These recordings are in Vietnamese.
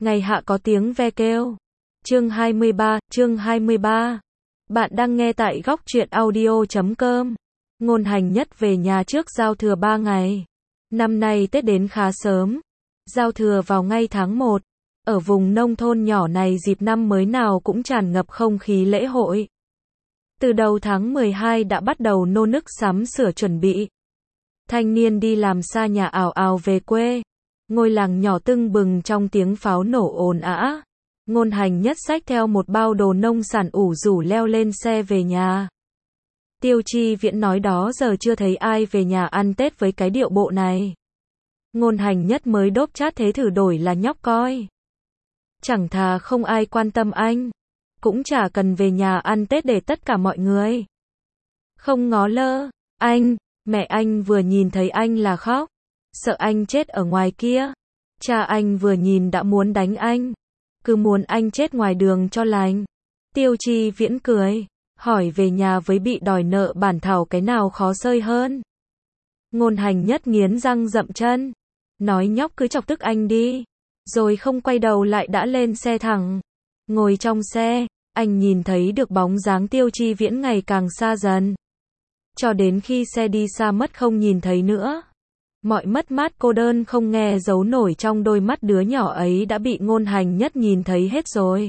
Ngày hạ có tiếng ve kêu. Chương 23. Bạn đang nghe tại góc truyện audio.com. Ngôn Hành Nhất về nhà trước giao thừa 3 ngày. Năm nay Tết đến khá sớm. Giao thừa vào ngay tháng 1. Ở vùng nông thôn nhỏ này dịp năm mới nào cũng tràn ngập không khí lễ hội. Từ đầu tháng 12 đã bắt đầu nô nức sắm sửa chuẩn bị. Thanh niên đi làm xa nhà ào ào về quê. Ngôi làng nhỏ tưng bừng trong tiếng pháo nổ ồn ã. Ngôn Hành Nhất xách theo một bao đồ nông sản ủ rủ leo lên xe về nhà. Tiêu Chi Viễn nói đó giờ chưa thấy ai về nhà ăn Tết với cái điệu bộ này. Ngôn Hành Nhất mới đốp chát thế thử đổi là nhóc coi. Chẳng thà không ai quan tâm anh. Cũng chả cần về nhà ăn Tết để tất cả mọi người không ngó lơ. Anh, mẹ anh vừa nhìn thấy anh là khóc. Sợ anh chết ở ngoài kia. Cha anh vừa nhìn đã muốn đánh anh. Cứ muốn anh chết ngoài đường cho lành. Tiêu Chi Viễn cười. Hỏi về nhà với bị đòi nợ bản thảo cái nào khó xơi hơn. Ngôn Hành Nhất nghiến răng dậm chân. Nói nhóc cứ chọc tức anh đi. Rồi không quay đầu lại đã lên xe thẳng. Ngồi trong xe, anh nhìn thấy được bóng dáng Tiêu Chi Viễn ngày càng xa dần. Cho đến khi xe đi xa mất không nhìn thấy nữa. Mọi mất mát cô đơn không nghe giấu nổi trong đôi mắt đứa nhỏ ấy đã bị Ngôn Hành Nhất nhìn thấy hết rồi.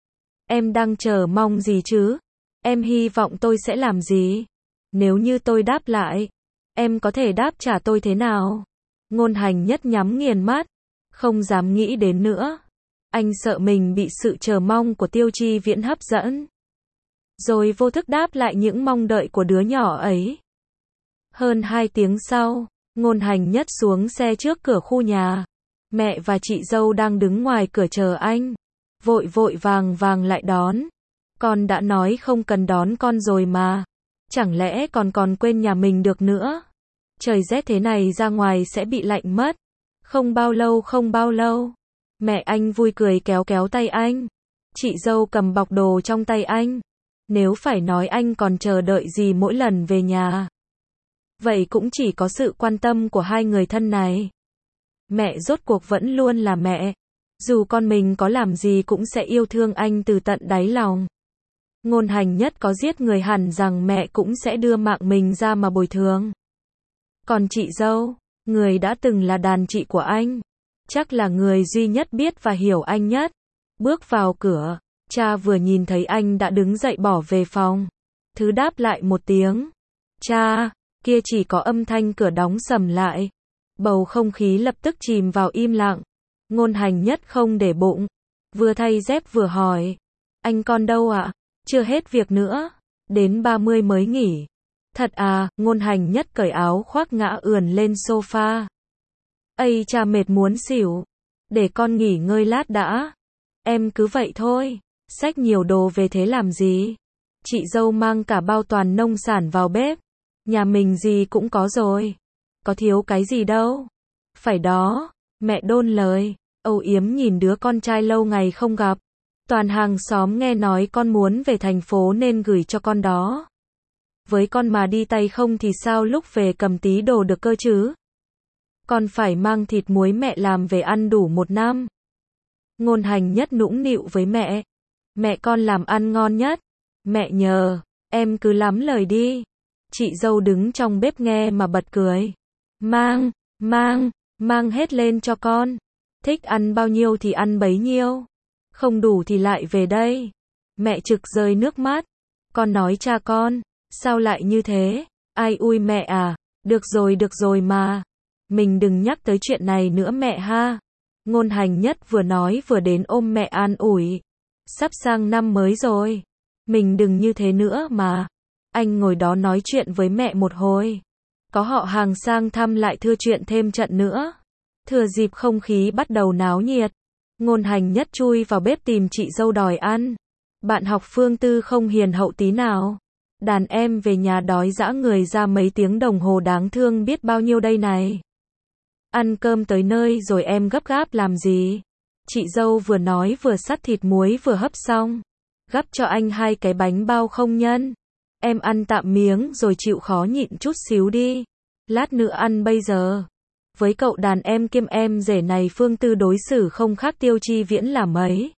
Em đang chờ mong gì chứ? Em hy vọng tôi sẽ làm gì? Nếu như tôi đáp lại, em có thể đáp trả tôi thế nào? Ngôn Hành Nhất nhắm nghiền mắt, không dám nghĩ đến nữa. Anh sợ mình bị sự chờ mong của Tiêu Chi Viễn hấp dẫn. Rồi vô thức đáp lại những mong đợi của đứa nhỏ ấy. Hơn 2 tiếng sau, Ngôn Hành Nhất xuống xe trước cửa khu nhà. Mẹ và chị dâu đang đứng ngoài cửa chờ anh. Vội vàng lại đón. Con đã nói không cần đón con rồi mà. Chẳng lẽ còn quên nhà mình được nữa? Trời rét thế này ra ngoài sẽ bị lạnh mất. Không bao lâu. Mẹ anh vui cười kéo tay anh. Chị dâu cầm bọc đồ trong tay anh. Nếu phải nói anh còn chờ đợi gì mỗi lần về nhà. Vậy cũng chỉ có sự quan tâm của hai người thân này. Mẹ rốt cuộc vẫn luôn là mẹ. Dù con mình có làm gì cũng sẽ yêu thương anh từ tận đáy lòng. Ngôn Hành Nhất có giết người hẳn rằng mẹ cũng sẽ đưa mạng mình ra mà bồi thường. Còn chị dâu, người đã từng là đàn chị của anh, chắc là người duy nhất biết và hiểu anh nhất. Bước vào cửa, cha vừa nhìn thấy anh đã đứng dậy bỏ về phòng. Thứ đáp lại một tiếng. Cha, kia chỉ có âm thanh cửa đóng sầm lại. Bầu không khí lập tức chìm vào im lặng. Ngôn Hành Nhất không để bụng. Vừa thay dép vừa hỏi. Anh con đâu ạ? Chưa hết việc nữa. Đến 30 mới nghỉ. Thật à? Ngôn Hành Nhất cởi áo khoác ngã ườn lên sofa. Ây cha mệt muốn xỉu. Để con nghỉ ngơi lát đã. Em cứ vậy thôi. Xách nhiều đồ về thế làm gì? Chị dâu mang cả bao toàn nông sản vào bếp. Nhà mình gì cũng có rồi. Có thiếu cái gì đâu. Phải đó. Mẹ đôn lời. Âu yếm nhìn đứa con trai lâu ngày không gặp. Toàn hàng xóm nghe nói con muốn về thành phố nên gửi cho con đó. Với con mà đi tay không thì sao lúc về cầm tí đồ được cơ chứ? Con phải mang thịt muối mẹ làm về ăn đủ 1 năm. Ngôn Hành Nhất nũng nịu với mẹ. Mẹ con làm ăn ngon nhất. Mẹ nhờ, em cứ lắm lời đi. Chị dâu đứng trong bếp nghe mà bật cười. Mang hết lên cho con. Thích ăn bao nhiêu thì ăn bấy nhiêu. Không đủ thì lại về đây. Mẹ trực rơi nước mắt. Con nói cha con, sao lại như thế? Ai ui mẹ à, được rồi mà. Mình đừng nhắc tới chuyện này nữa mẹ ha. Ngôn Hành Nhất vừa nói vừa đến ôm mẹ an ủi. Sắp sang năm mới rồi. Mình đừng như thế nữa mà. Anh ngồi đó nói chuyện với mẹ một hồi. Có họ hàng sang thăm lại thưa chuyện thêm trận nữa. Thừa dịp không khí bắt đầu náo nhiệt. Ngôn Hành Nhất chui vào bếp tìm chị dâu đòi ăn. Bạn học Phương Tư không hiền hậu tí nào. Đàn em về nhà đói dã người ra mấy tiếng đồng hồ đáng thương biết bao nhiêu đây này. Ăn cơm tới nơi rồi em gấp gáp làm gì? Chị dâu vừa nói vừa xắt thịt muối vừa hấp xong. Gắp cho anh 2 cái bánh bao không nhân. Em ăn tạm miếng rồi chịu khó nhịn chút xíu đi. Lát nữa ăn bây giờ. Với cậu đàn em kiêm em rể này Phương Tư đối xử không khác Tiêu Chi Viễn là mấy.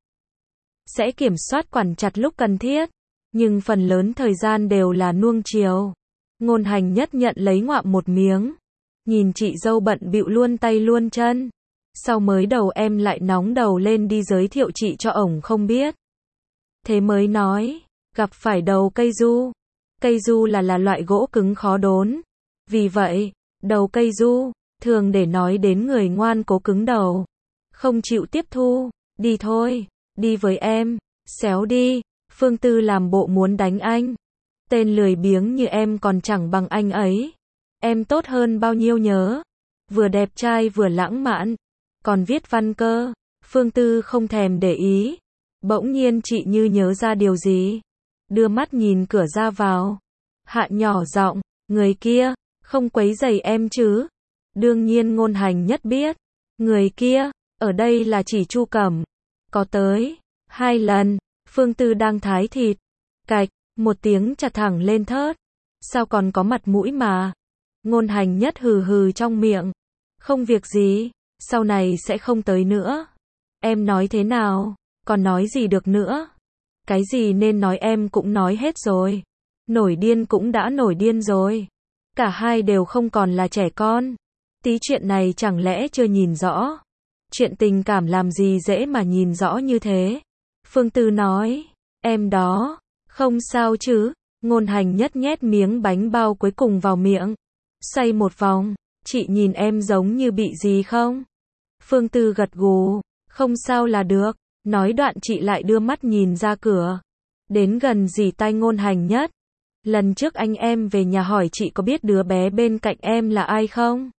Sẽ kiểm soát quản chặt lúc cần thiết, nhưng phần lớn thời gian đều là nuông chiều. Ngôn Hành Nhất nhận lấy ngoạm một miếng, nhìn chị dâu bận bịu luôn tay luôn chân. Sau mới đầu em lại nóng đầu lên đi giới thiệu chị cho ổng không biết. Thế mới nói, gặp phải đầu cây du. Cây du là loại gỗ cứng khó đốn. Vì vậy, đầu cây du, thường để nói đến người ngoan cố cứng đầu. Không chịu tiếp thu, đi thôi, đi với em, xéo đi. Phương Tư làm bộ muốn đánh anh. Tên lười biếng như em còn chẳng bằng anh ấy. Em tốt hơn bao nhiêu nhớ. Vừa đẹp trai vừa lãng mạn. Còn viết văn cơ. Phương Tư không thèm để ý. Bỗng nhiên chị như nhớ ra điều gì. Đưa mắt nhìn cửa ra vào. Hạ nhỏ giọng, người kia, không quấy rầy em chứ. Đương nhiên Ngôn Hành Nhất biết. Người kia, ở đây là chỉ Chu Cẩm. Có tới 2 lần. Phương Tư đang thái thịt. Cạch, một tiếng chặt thẳng lên thớt. Sao còn có mặt mũi mà. Ngôn Hành Nhất hừ hừ trong miệng. Không việc gì, sau này sẽ không tới nữa. Em nói thế nào, còn nói gì được nữa. Cái gì nên nói em cũng nói hết rồi. Nổi điên cũng đã nổi điên rồi. Cả hai đều không còn là trẻ con. Tí chuyện này chẳng lẽ chưa nhìn rõ. Chuyện tình cảm làm gì dễ mà nhìn rõ như thế. Phương Tư nói, em đó, không sao chứ. Ngôn Hành Nhất nhét miếng bánh bao cuối cùng vào miệng. Xoay một vòng, chị nhìn em giống như bị gì không? Phương Tư gật gù, không sao là được. Nói đoạn chị lại đưa mắt nhìn ra cửa. Đến gần dì tai Ngôn Hành Nhất. Lần trước anh em về nhà hỏi chị có biết đứa bé bên cạnh em là ai không?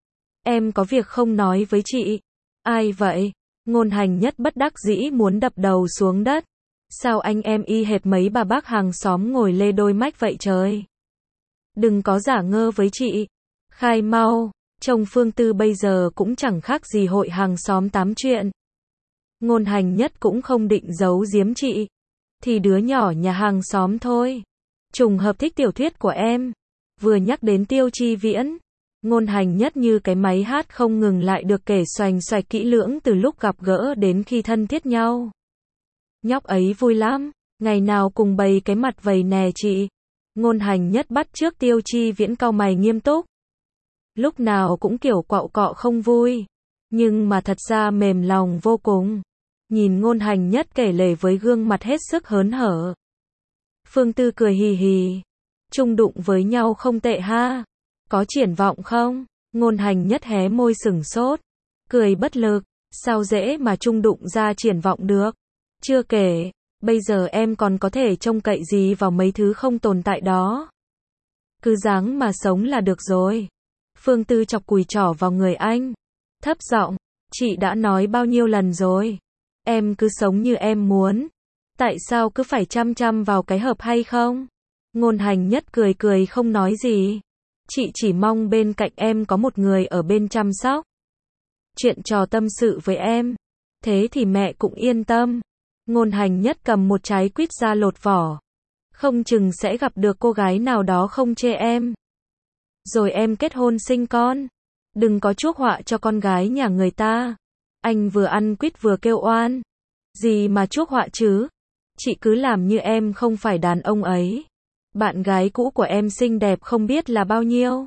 Em có việc không nói với chị. Ai vậy? Ngôn Hành Nhất bất đắc dĩ muốn đập đầu xuống đất. Sao anh em y hệt mấy bà bác hàng xóm ngồi lê đôi mách vậy trời? Đừng có giả ngơ với chị. Khai mau, chồng Phương Tư bây giờ cũng chẳng khác gì hội hàng xóm tám chuyện. Ngôn Hành Nhất cũng không định giấu giếm chị. Thì đứa nhỏ nhà hàng xóm thôi. Trùng hợp thích tiểu thuyết của em. Vừa nhắc đến Tiêu Chi Viễn, Ngôn Hành Nhất như cái máy hát không ngừng lại được kể xoành xoạch kỹ lưỡng từ lúc gặp gỡ đến khi thân thiết nhau. Nhóc ấy vui lắm, ngày nào cùng bày cái mặt vầy nè chị. Ngôn Hành Nhất bắt chước Tiêu Chi Viễn cau mày nghiêm túc. Lúc nào cũng kiểu quạo cọ không vui, nhưng mà thật ra mềm lòng vô cùng. Nhìn Ngôn Hành Nhất kể lể với gương mặt hết sức hớn hở. Phương Tư cười hì hì. Chung đụng với nhau không tệ ha. Có triển vọng không? Ngôn Hành Nhất hé môi sửng sốt. Cười bất lực. Sao dễ mà chung đụng ra triển vọng được? Chưa kể, bây giờ em còn có thể trông cậy gì vào mấy thứ không tồn tại đó. Cứ dáng mà sống là được rồi. Phương Tư chọc cùi trỏ vào người anh. Thấp giọng, chị đã nói bao nhiêu lần rồi. Em cứ sống như em muốn. Tại sao cứ phải chăm chăm vào cái hợp hay không? Ngôn Hành Nhất cười cười không nói gì. Chị chỉ mong bên cạnh em có một người ở bên chăm sóc. Chuyện trò tâm sự với em. Thế thì mẹ cũng yên tâm. Ngôn Hành Nhất cầm một trái quýt ra lột vỏ. Không chừng sẽ gặp được cô gái nào đó không chê em. Rồi em kết hôn sinh con. Đừng có chuốc họa cho con gái nhà người ta. Anh vừa ăn quýt vừa kêu oan. Gì mà chuốc họa chứ? Chị cứ làm như em không phải đàn ông ấy. Bạn gái cũ của em xinh đẹp không biết là bao nhiêu.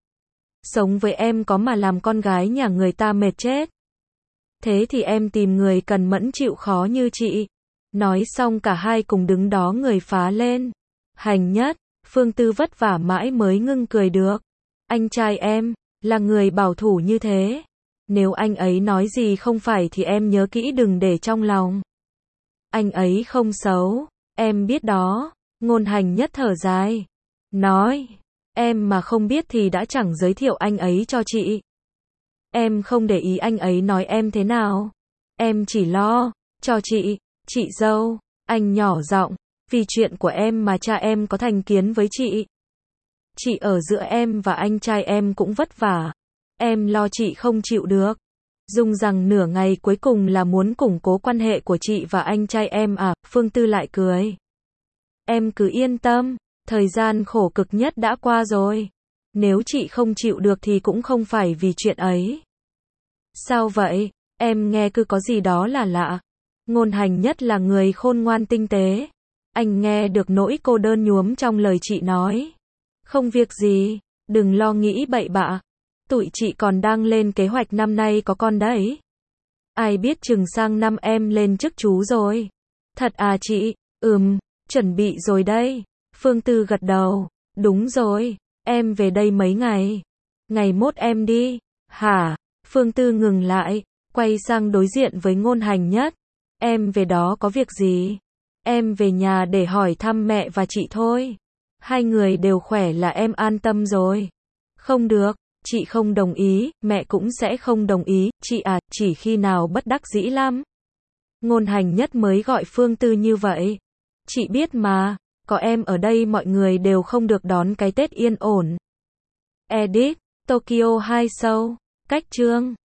Sống với em có mà làm con gái nhà người ta mệt chết. Thế thì em tìm người cần mẫn chịu khó như chị. Nói xong cả hai cùng đứng đó người phá lên. Hành Nhất, Phương Tư vất vả mãi mới ngưng cười được. Anh trai em, là người bảo thủ như thế. Nếu anh ấy nói gì không phải thì em nhớ kỹ đừng để trong lòng. Anh ấy không xấu, em biết đó. Ngôn Hành Nhất thở dài. Nói, em mà không biết thì đã chẳng giới thiệu anh ấy cho chị. Em không để ý anh ấy nói em thế nào. Em chỉ lo cho chị dâu. Anh nhỏ giọng, vì chuyện của em mà cha em có thành kiến với chị. Chị ở giữa em và anh trai em cũng vất vả. Em lo chị không chịu được. Dùng rằng nửa ngày cuối cùng là muốn củng cố quan hệ của chị và anh trai em à? Phương Tư lại cười. Em cứ yên tâm, thời gian khổ cực nhất đã qua rồi. Nếu chị không chịu được thì cũng không phải vì chuyện ấy. Sao vậy? Em nghe cứ có gì đó là lạ. Ngôn Hành Nhất là người khôn ngoan tinh tế. Anh nghe được nỗi cô đơn nhuốm trong lời chị nói. Không việc gì, đừng lo nghĩ bậy bạ. Tụi chị còn đang lên kế hoạch năm nay có con đấy. Ai biết chừng sang năm em lên chức chú rồi. Thật à chị? Chuẩn bị rồi đây. Phương Tư gật đầu. Đúng rồi, em về đây mấy ngày. Ngày mốt em đi. Hả? Phương Tư ngừng lại, quay sang đối diện với Ngôn Hành Nhất. Em về đó có việc gì? Em về nhà để hỏi thăm mẹ và chị thôi. Hai người đều khỏe là em an tâm rồi. Không được, chị không đồng ý, mẹ cũng sẽ không đồng ý, chị à, chỉ khi nào bất đắc dĩ lắm. Ngôn Hành Nhất mới gọi Phương Tư như vậy. Chị biết mà, có em ở đây mọi người đều không được đón cái Tết yên ổn. Edit, Tokyo 2 Show, cách chương.